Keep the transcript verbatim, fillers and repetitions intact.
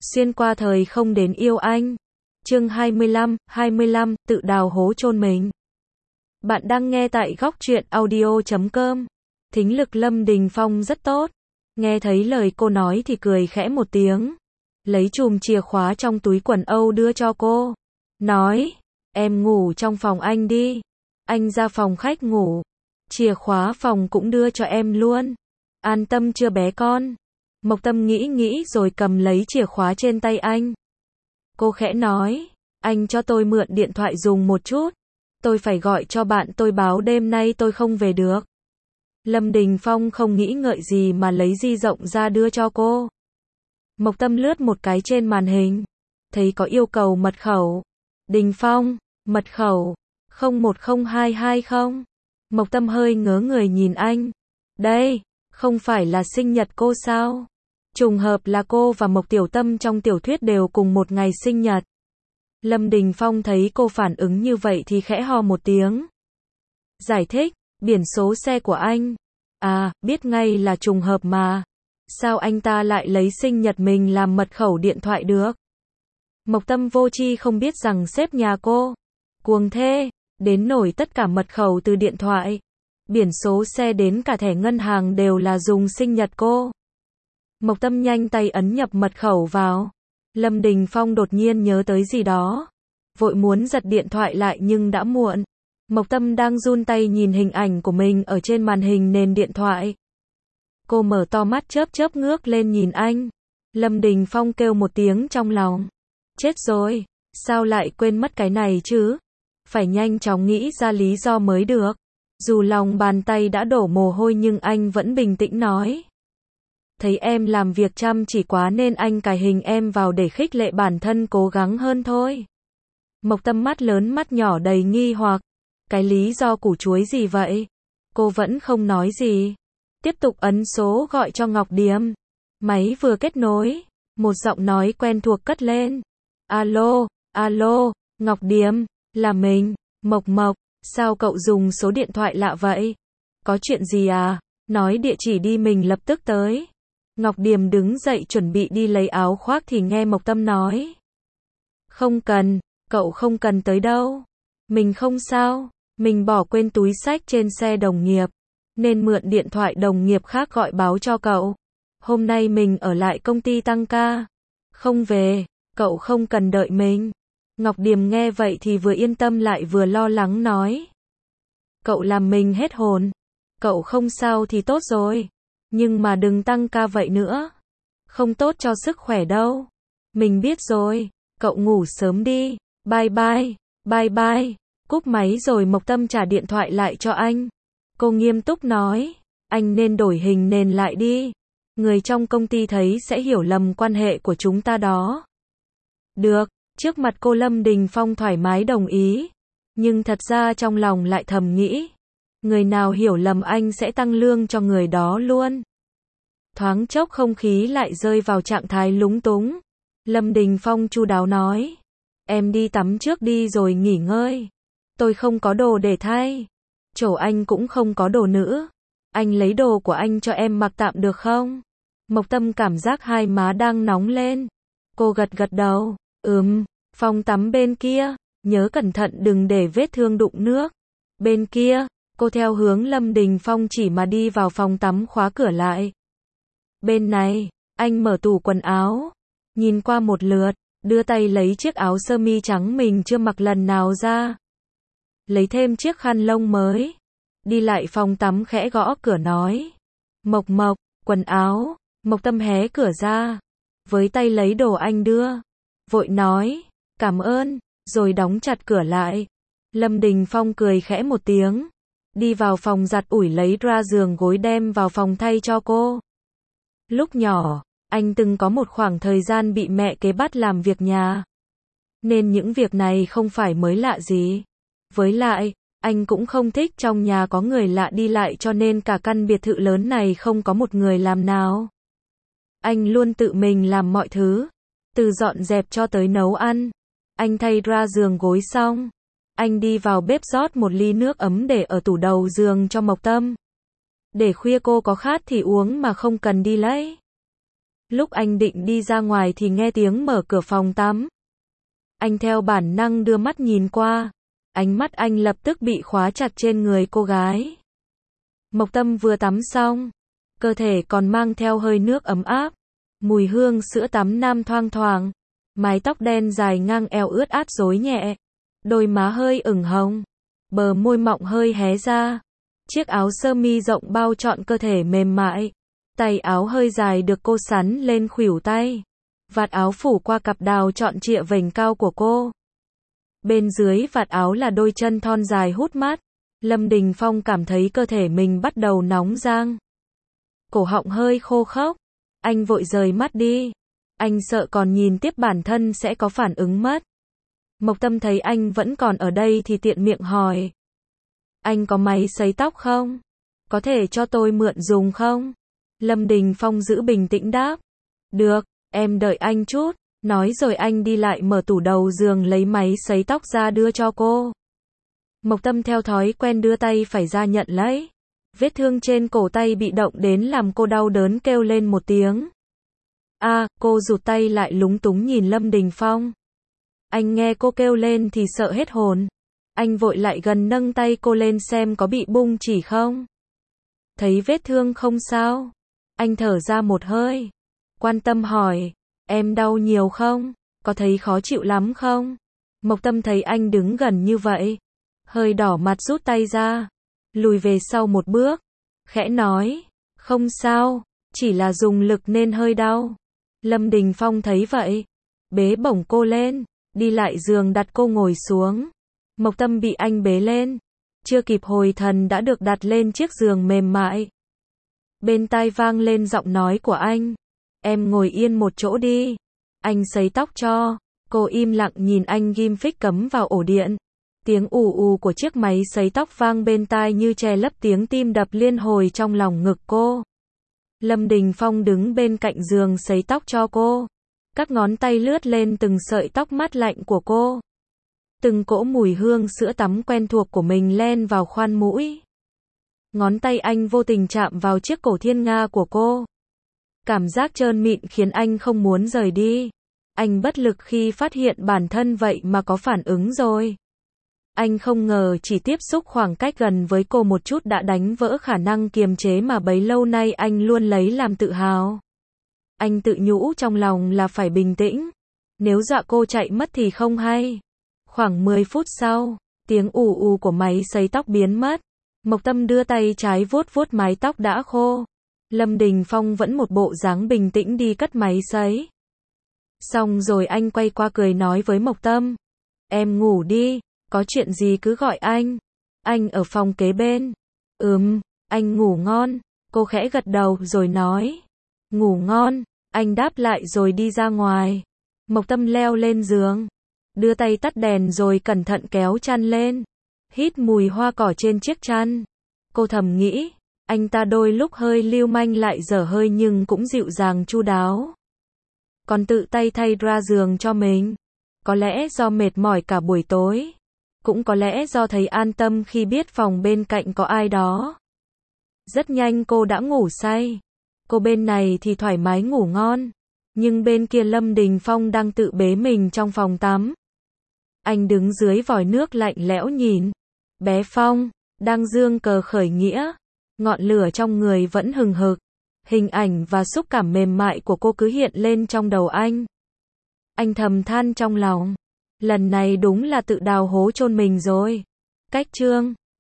Xuyên qua thời không đến yêu anh. Chương hai mươi lăm, hai mươi lăm, tự đào hố chôn mình. Bạn đang nghe tại góc truyện audio chấm com. Thính lực Lâm Đình Phong rất tốt. Nghe thấy lời cô nói thì cười khẽ một tiếng. Lấy chùm chìa khóa trong túi quần âu đưa cho cô. Nói, em ngủ trong phòng anh đi. Anh ra phòng khách ngủ. Chìa khóa phòng cũng đưa cho em luôn. An tâm chưa bé con? Mộc Tâm nghĩ nghĩ rồi cầm lấy chìa khóa trên tay anh. Cô khẽ nói, anh cho tôi mượn điện thoại dùng một chút. Tôi phải gọi cho bạn tôi báo đêm nay tôi không về được. Lâm Đình Phong không nghĩ ngợi gì mà lấy di động ra đưa cho cô. Mộc Tâm lướt một cái trên màn hình. Thấy có yêu cầu mật khẩu. Đình Phong, mật khẩu, không một không hai hai không. Mộc Tâm hơi ngớ người nhìn anh. Đây, không phải là sinh nhật cô sao? Trùng hợp là cô và Mộc Tiểu Tâm trong tiểu thuyết đều cùng một ngày sinh nhật. Lâm Đình Phong thấy cô phản ứng như vậy thì khẽ ho một tiếng. Giải thích, biển số xe của anh. À, biết ngay là trùng hợp mà. Sao anh ta lại lấy sinh nhật mình làm mật khẩu điện thoại được? Mộc Tâm vô tri không biết rằng sếp nhà cô cuồng thế, đến nổi tất cả mật khẩu từ điện thoại, biển số xe đến cả thẻ ngân hàng đều là dùng sinh nhật cô. Mộc Tâm nhanh tay ấn nhập mật khẩu vào. Lâm Đình Phong đột nhiên nhớ tới gì đó, vội muốn giật điện thoại lại nhưng đã muộn. Mộc Tâm đang run tay nhìn hình ảnh của mình ở trên màn hình nền điện thoại. Cô mở to mắt chớp chớp ngước lên nhìn anh. Lâm Đình Phong kêu một tiếng trong lòng. Chết rồi, sao lại quên mất cái này chứ? Phải nhanh chóng nghĩ ra lý do mới được. Dù lòng bàn tay đã đổ mồ hôi nhưng anh vẫn bình tĩnh nói. Thấy em làm việc chăm chỉ quá nên anh cài hình em vào để khích lệ bản thân cố gắng hơn thôi. Mộc Tâm mắt lớn mắt nhỏ đầy nghi hoặc. Cái lý do củ chuối gì vậy? Cô vẫn không nói gì. Tiếp tục ấn số gọi cho Ngọc Điềm. Máy vừa kết nối, một giọng nói quen thuộc cất lên. Alo, alo, Ngọc Điềm, là mình, Mộc Mộc, sao cậu dùng số điện thoại lạ vậy? Có chuyện gì à? Nói địa chỉ đi mình lập tức tới. Ngọc Điềm đứng dậy chuẩn bị đi lấy áo khoác thì nghe Mộc Tâm nói. Không cần, cậu không cần tới đâu. Mình không sao, mình bỏ quên túi xách trên xe đồng nghiệp, nên mượn điện thoại đồng nghiệp khác gọi báo cho cậu. Hôm nay mình ở lại công ty tăng ca, không về, cậu không cần đợi mình. Ngọc Điềm nghe vậy thì vừa yên tâm lại vừa lo lắng nói. Cậu làm mình hết hồn, cậu không sao thì tốt rồi. Nhưng mà đừng tăng ca vậy nữa. Không tốt cho sức khỏe đâu. Mình biết rồi, cậu ngủ sớm đi. Bye bye, bye bye. Cúp máy rồi Mộc Tâm trả điện thoại lại cho anh. Cô nghiêm túc nói, anh nên đổi hình nền lại đi. Người trong công ty thấy sẽ hiểu lầm quan hệ của chúng ta đó. Được, trước mặt cô Lâm Đình Phong thoải mái đồng ý. Nhưng thật ra trong lòng lại thầm nghĩ. Người nào hiểu lầm anh sẽ tăng lương cho người đó luôn. Thoáng chốc không khí lại rơi vào trạng thái lúng túng. Lâm Đình Phong chu đáo nói. Em đi tắm trước đi rồi nghỉ ngơi. Tôi không có đồ để thay. Chỗ anh cũng không có đồ nữ. Anh lấy đồ của anh cho em mặc tạm được không? Mộc Tâm cảm giác hai má đang nóng lên. Cô gật gật đầu. Ừm, phòng tắm bên kia. Nhớ cẩn thận đừng để vết thương đụng nước. Bên kia. Cô theo hướng Lâm Đình Phong chỉ mà đi vào phòng tắm khóa cửa lại. Bên này, anh mở tủ quần áo. Nhìn qua một lượt, đưa tay lấy chiếc áo sơ mi trắng mình chưa mặc lần nào ra. Lấy thêm chiếc khăn lông mới. Đi lại phòng tắm khẽ gõ cửa nói. Mộc Mộc, quần áo. Mộc Tâm hé cửa ra. Với tay lấy đồ anh đưa. Vội nói, cảm ơn, rồi đóng chặt cửa lại. Lâm Đình Phong cười khẽ một tiếng. Đi vào phòng giặt ủi lấy ra giường gối đem vào phòng thay cho cô. Lúc nhỏ, anh từng có một khoảng thời gian bị mẹ kế bắt làm việc nhà. Nên những việc này không phải mới lạ gì. Với lại, anh cũng không thích trong nhà có người lạ đi lại cho nên cả căn biệt thự lớn này không có một người làm nào. Anh luôn tự mình làm mọi thứ. Từ dọn dẹp cho tới nấu ăn. Anh thay ra giường gối xong. Anh đi vào bếp rót một ly nước ấm để ở tủ đầu giường cho Mộc Tâm. Để khuya cô có khát thì uống mà không cần đi lấy. Lúc anh định đi ra ngoài thì nghe tiếng mở cửa phòng tắm. Anh theo bản năng đưa mắt nhìn qua. Ánh mắt anh lập tức bị khóa chặt trên người cô gái. Mộc Tâm vừa tắm xong. Cơ thể còn mang theo hơi nước ấm áp. Mùi hương sữa tắm nam thoang thoảng. Mái tóc đen dài ngang eo ướt át rối nhẹ. Đôi má hơi ửng hồng. Bờ môi mọng hơi hé ra. Chiếc áo sơ mi rộng bao trọn cơ thể mềm mại. Tay áo hơi dài được cô sắn lên khuỷu tay. Vạt áo phủ qua cặp đào trọn trịa vành cao của cô. Bên dưới vạt áo là đôi chân thon dài hút mát. Lâm Đình Phong cảm thấy cơ thể mình bắt đầu nóng rang. Cổ họng hơi khô khốc. Anh vội rời mắt đi. Anh sợ còn nhìn tiếp bản thân sẽ có phản ứng mất. Mộc Tâm thấy anh vẫn còn ở đây thì tiện miệng hỏi. Anh có máy sấy tóc không? Có thể cho tôi mượn dùng không? Lâm Đình Phong giữ bình tĩnh đáp. Được, em đợi anh chút. Nói rồi anh đi lại mở tủ đầu giường lấy máy sấy tóc ra đưa cho cô. Mộc Tâm theo thói quen đưa tay phải ra nhận lấy. Vết thương trên cổ tay bị động đến làm cô đau đớn kêu lên một tiếng. A, à, cô rụt tay lại lúng túng nhìn Lâm Đình Phong. Anh nghe cô kêu lên thì sợ hết hồn. Anh vội lại gần nâng tay cô lên xem có bị bung chỉ không. Thấy vết thương không sao. Anh thở ra một hơi. Quan tâm hỏi. Em đau nhiều không? Có thấy khó chịu lắm không? Mộc Tâm thấy anh đứng gần như vậy. Hơi đỏ mặt rút tay ra. Lùi về sau một bước. Khẽ nói. Không sao. Chỉ là dùng lực nên hơi đau. Lâm Đình Phong thấy vậy. Bế bổng cô lên. Đi lại giường đặt cô ngồi xuống. Mộc Tâm bị anh bế lên. Chưa kịp hồi thần đã được đặt lên chiếc giường mềm mại. Bên tai vang lên giọng nói của anh. Em ngồi yên một chỗ đi. Anh sấy tóc cho. Cô im lặng nhìn anh ghim phích cắm vào ổ điện. Tiếng ù ù của chiếc máy sấy tóc vang bên tai như che lấp tiếng tim đập liên hồi trong lòng ngực cô. Lâm Đình Phong đứng bên cạnh giường sấy tóc cho cô. Các ngón tay lướt lên từng sợi tóc mát lạnh của cô. Từng cỗ mùi hương sữa tắm quen thuộc của mình len vào khoan mũi. Ngón tay anh vô tình chạm vào chiếc cổ thiên nga của cô. Cảm giác trơn mịn khiến anh không muốn rời đi. Anh bất lực khi phát hiện bản thân vậy mà có phản ứng rồi. Anh không ngờ chỉ tiếp xúc khoảng cách gần với cô một chút đã đánh vỡ khả năng kiềm chế mà bấy lâu nay anh luôn lấy làm tự hào. Anh tự nhủ trong lòng là phải bình tĩnh. Nếu dọa cô chạy mất thì không hay. Khoảng mười phút sau, tiếng ù ù của máy sấy tóc biến mất. Mộc Tâm đưa tay trái vuốt vuốt mái tóc đã khô. Lâm Đình Phong vẫn một bộ dáng bình tĩnh đi cất máy sấy. Xong rồi anh quay qua cười nói với Mộc Tâm. Em ngủ đi, có chuyện gì cứ gọi anh. Anh ở phòng kế bên. Ừm, anh ngủ ngon. Cô khẽ gật đầu rồi nói. Ngủ ngon, anh đáp lại rồi đi ra ngoài. Mộc Tâm leo lên giường. Đưa tay tắt đèn rồi cẩn thận kéo chăn lên. Hít mùi hoa cỏ trên chiếc chăn. Cô thầm nghĩ. Anh ta đôi lúc hơi lưu manh lại dở hơi nhưng cũng dịu dàng chu đáo. Còn tự tay thay ra giường cho mình. Có lẽ do mệt mỏi cả buổi tối. Cũng có lẽ do thấy an tâm khi biết phòng bên cạnh có ai đó. Rất nhanh cô đã ngủ say. Cô bên này thì thoải mái ngủ ngon. Nhưng bên kia Lâm Đình Phong đang tự bế mình trong phòng tắm. Anh đứng dưới vòi nước lạnh lẽo nhìn. Bé Phong, đang giương cờ khởi nghĩa. Ngọn lửa trong người vẫn hừng hực. Hình ảnh và xúc cảm mềm mại của cô cứ hiện lên trong đầu anh. Anh thầm than trong lòng. Lần này đúng là tự đào hố chôn mình rồi. Cách chương